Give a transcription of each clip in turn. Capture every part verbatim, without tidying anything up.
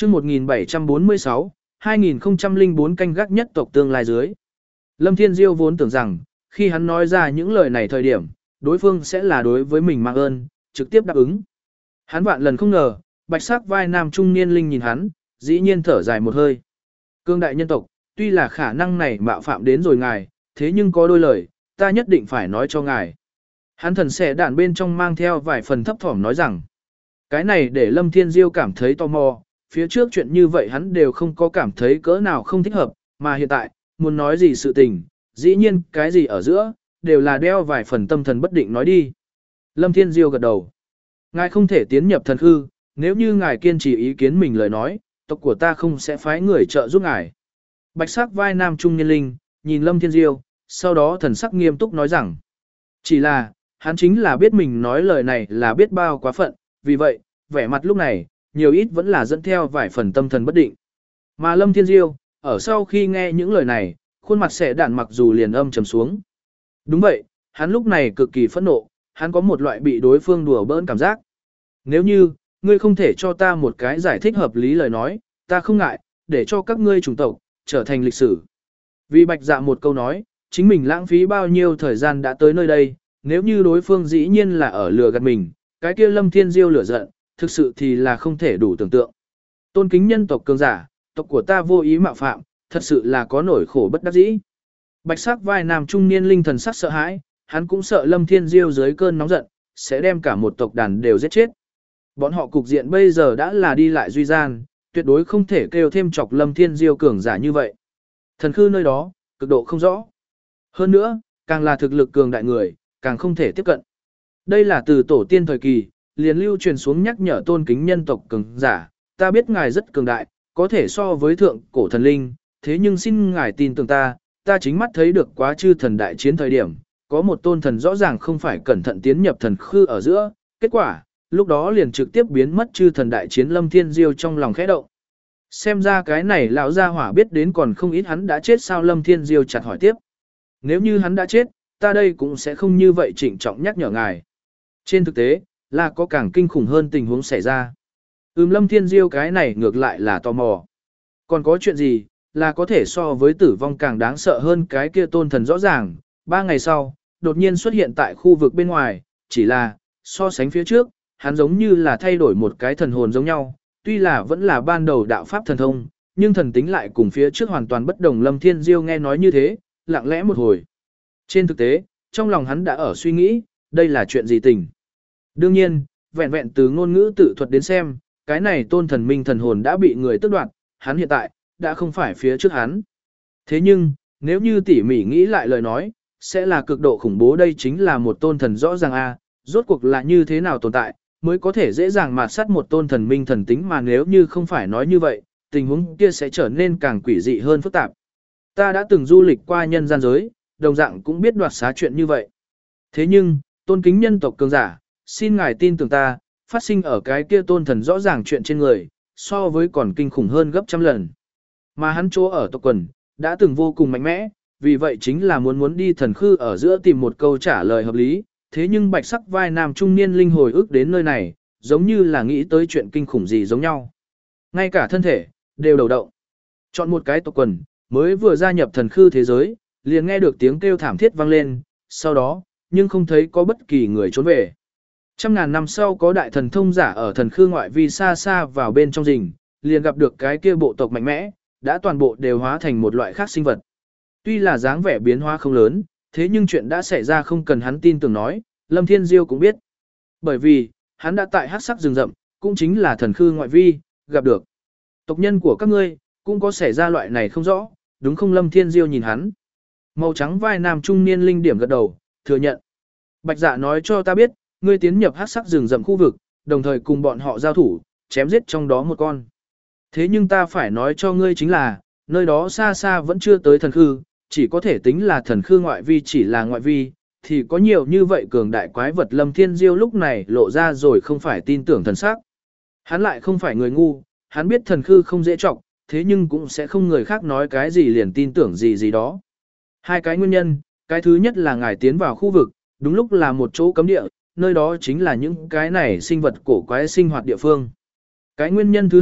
chương một nghìn bảy trăm bốn mươi sáu, hai nghìn không trăm lẻ bốn canh gác nhất tộc tương lai dưới. Lâm Thiên Diêu vốn tưởng rằng, khi hắn nói ra những lời này thời điểm, đối phương sẽ là đối với mình mang ơn, trực tiếp đáp ứng. Hắn vạn lần không ngờ, bạch sắc vai nam trung niên linh nhìn hắn, dĩ nhiên thở dài một hơi. Cương đại nhân tộc, tuy là khả năng này mạo phạm đến rồi ngài, thế nhưng có đôi lời, ta nhất định phải nói cho ngài. Hắn thần xẻ đạn bên trong mang theo vài phần thấp thỏm nói rằng, cái này để Lâm Thiên Diêu cảm thấy tò mò, phía trước chuyện như vậy hắn đều không có cảm thấy cỡ nào không thích hợp, mà hiện tại, muốn nói gì sự tình, dĩ nhiên cái gì ở giữa, đều là đeo vài phần tâm thần bất định nói đi. Lâm Thiên Diêu gật đầu. Ngài không thể tiến nhập thần hư, nếu như ngài kiên trì ý kiến mình lời nói, tộc của ta không sẽ phái người trợ giúp ngài. Bạch sắc vai nam trung niên linh, nhìn Lâm Thiên Diêu, sau đó thần sắc nghiêm túc nói rằng, chỉ là, hắn chính là biết mình nói lời này là biết bao quá phận, vì vậy, vẻ mặt lúc này, nhiều ít vẫn là dẫn theo vài phần tâm thần bất định. Mà Lâm Thiên Diêu, ở sau khi nghe những lời này, khuôn mặt sẽ đạn mặc dù liền âm trầm xuống. Đúng vậy, hắn lúc này cực kỳ phẫn nộ, hắn có một loại bị đối phương đùa bỡn cảm giác. Nếu như, ngươi không thể cho ta một cái giải thích hợp lý lời nói, ta không ngại, để cho các ngươi chủng tộc, trở thành lịch sử. Vì bạch dạ một câu nói, chính mình lãng phí bao nhiêu thời gian đã tới nơi đây, nếu như đối phương dĩ nhiên là ở lừa gạt mình, cái kia Lâm Thiên Diêu lửa giận, thực sự thì là không thể đủ tưởng tượng. Tôn kính nhân tộc cường giả, tộc của ta vô ý mạo phạm, thật sự là có nỗi khổ bất đắc dĩ. Bạch sắc vai nam trung niên linh thần sắc sợ hãi, hắn cũng sợ Lâm Thiên Diêu dưới cơn nóng giận, sẽ đem cả một tộc đàn đều giết chết. Bọn họ cục diện bây giờ đã là đi lại duy gian, tuyệt đối không thể kêu thêm chọc Lâm Thiên Diêu cường giả như vậy. Thần khư nơi đó, cực độ không rõ. Hơn nữa, càng là thực lực cường đại người, càng không thể tiếp cận. Đây là từ tổ tiên thời kỳ, liền lưu truyền xuống nhắc nhở tôn kính nhân tộc cường giả, ta biết ngài rất cường đại, có thể so với thượng cổ thần linh, thế nhưng xin ngài tin tưởng ta, ta chính mắt thấy được quá chư thần đại chiến thời điểm, có một tôn thần rõ ràng không phải cẩn thận tiến nhập thần khư ở giữa, kết quả, lúc đó liền trực tiếp biến mất chư thần đại chiến. Lâm Thiên Diêu trong lòng khẽ động. Xem ra cái này lão gia hỏa biết đến còn không ít hắn đã chết sao. Lâm Thiên Diêu chặt hỏi tiếp. Nếu như hắn đã chết, ta đây cũng sẽ không như vậy trịnh trọng nhắc nhở ngài. Trên thực tế, là có càng kinh khủng hơn tình huống xảy ra. Ừm Lâm Thiên Diêu cái này ngược lại là tò mò. Còn có chuyện gì, là có thể so với tử vong càng đáng sợ hơn cái kia tôn thần rõ ràng. Ba ngày sau, đột nhiên xuất hiện tại khu vực bên ngoài, chỉ là, so sánh phía trước, hắn giống như là thay đổi một cái thần hồn giống nhau, tuy là vẫn là ban đầu đạo pháp thần thông, nhưng thần tính lại cùng phía trước hoàn toàn bất đồng. Lâm Thiên Diêu nghe nói như thế, lặng lẽ một hồi. Trên thực tế, trong lòng hắn đã ở suy nghĩ, đây là chuyện gì tình. Đương nhiên, vẹn vẹn từ ngôn ngữ tự thuật đến xem, cái này tôn thần minh thần hồn đã bị người tước đoạt, hắn hiện tại, đã không phải phía trước hắn. Thế nhưng, nếu như tỉ mỉ nghĩ lại lời nói, sẽ là cực độ khủng bố. Đây chính là một tôn thần rõ ràng a, rốt cuộc là như thế nào tồn tại, mới có thể dễ dàng mạt sát một tôn thần minh thần tính. Mà nếu như không phải nói như vậy, tình huống kia sẽ trở nên càng quỷ dị hơn phức tạp. Ta đã từng du lịch qua nhân gian giới, đồng dạng cũng biết đoạt xá chuyện như vậy. Thế nhưng, tôn kính nhân tộc cường giả, xin ngài tin tưởng ta, phát sinh ở cái kia tôn thần rõ ràng chuyện trên người, so với còn kinh khủng hơn gấp trăm lần. Mà hắn chỗ ở tộc quần, đã từng vô cùng mạnh mẽ, vì vậy chính là muốn muốn đi thần khư ở giữa tìm một câu trả lời hợp lý. Thế nhưng bạch sắc vai nam trung niên linh hồi ức đến nơi này, giống như là nghĩ tới chuyện kinh khủng gì giống nhau. Ngay cả thân thể, đều đầu động. Chọn một cái tộc quần, mới vừa gia nhập thần khư thế giới, liền nghe được tiếng kêu thảm thiết vang lên, sau đó, nhưng không thấy có bất kỳ người trốn về. Trăm ngàn năm sau có đại thần thông giả ở thần khư ngoại vi xa xa vào bên trong rừng, liền gặp được cái kia bộ tộc mạnh mẽ, đã toàn bộ đều hóa thành một loại khác sinh vật. Tuy là dáng vẻ biến hóa không lớn, thế nhưng chuyện đã xảy ra không cần hắn tin tưởng nói, Lâm Thiên Diêu cũng biết. Bởi vì, hắn đã tại hắc sắc rừng rậm, cũng chính là thần khư ngoại vi, gặp được. Tộc nhân của các ngươi, cũng có xảy ra loại này không rõ, đúng không? Lâm Thiên Diêu nhìn hắn. Màu trắng vai nam trung niên linh điểm gật đầu, thừa nhận. Bạch Dạ nói cho ta biết, ngươi tiến nhập hắc sắc rừng rậm khu vực, đồng thời cùng bọn họ giao thủ, chém giết trong đó một con. Thế nhưng ta phải nói cho ngươi chính là, nơi đó xa xa vẫn chưa tới thần khư, chỉ có thể tính là thần khư ngoại vi, chỉ là ngoại vi, thì có nhiều như vậy cường đại quái vật. Lâm Thiên Diêu lúc này lộ ra rồi không phải tin tưởng thần sắc. Hắn lại không phải người ngu, hắn biết thần khư không dễ trọng, thế nhưng cũng sẽ không người khác nói cái gì liền tin tưởng gì gì đó. Hai cái nguyên nhân, cái thứ nhất là ngài tiến vào khu vực, đúng lúc là một chỗ cấm địa, nơi đó chính là những cái này sinh vật cổ quái sinh hoạt địa phương. Cái nguyên nhân thứ hai,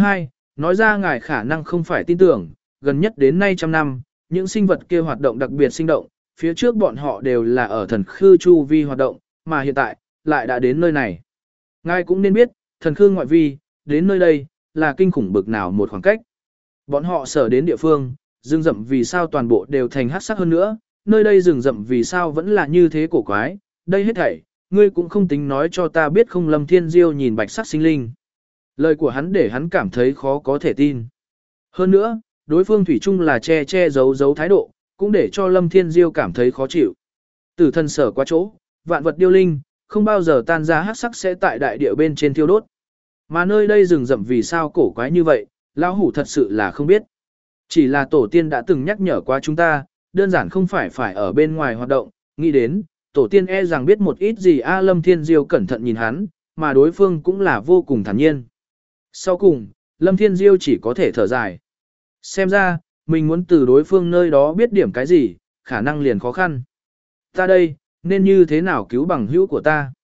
nói ra ngài khả năng không phải tin tưởng, gần nhất đến nay trăm năm, những sinh vật kia hoạt động đặc biệt sinh động, phía trước bọn họ đều là ở thần khư chu vi hoạt động, mà hiện tại, lại đã đến nơi này. Ngài cũng nên biết, thần khư ngoại vi, đến nơi đây, là kinh khủng bực nào một khoảng cách. Bọn họ sở đến địa phương, rừng rậm vì sao toàn bộ đều thành hắc sắc hơn nữa, nơi đây rừng rậm vì sao vẫn là như thế cổ quái, đây hết thảy, ngươi cũng không tính nói cho ta biết không. Lâm Thiên Diêu nhìn bạch sắc sinh linh. Lời của hắn để hắn cảm thấy khó có thể tin. Hơn nữa, đối phương thủy chung là che che giấu giấu thái độ, cũng để cho Lâm Thiên Diêu cảm thấy khó chịu. Tử thân sở qua chỗ, vạn vật điêu linh, không bao giờ tan ra hắc sắc sẽ tại đại địa bên trên thiêu đốt. Mà nơi đây rừng rậm vì sao cổ quái như vậy, lão hủ thật sự là không biết. Chỉ là tổ tiên đã từng nhắc nhở qua chúng ta, đơn giản không phải phải ở bên ngoài hoạt động, nghĩ đến, tổ tiên e rằng biết một ít gì. A Lâm Thiên Diêu cẩn thận nhìn hắn, mà đối phương cũng là vô cùng thản nhiên. Sau cùng, Lâm Thiên Diêu chỉ có thể thở dài. Xem ra, mình muốn từ đối phương nơi đó biết điểm cái gì, khả năng liền khó khăn. Ta đây, nên như thế nào cứu bằng hữu của ta?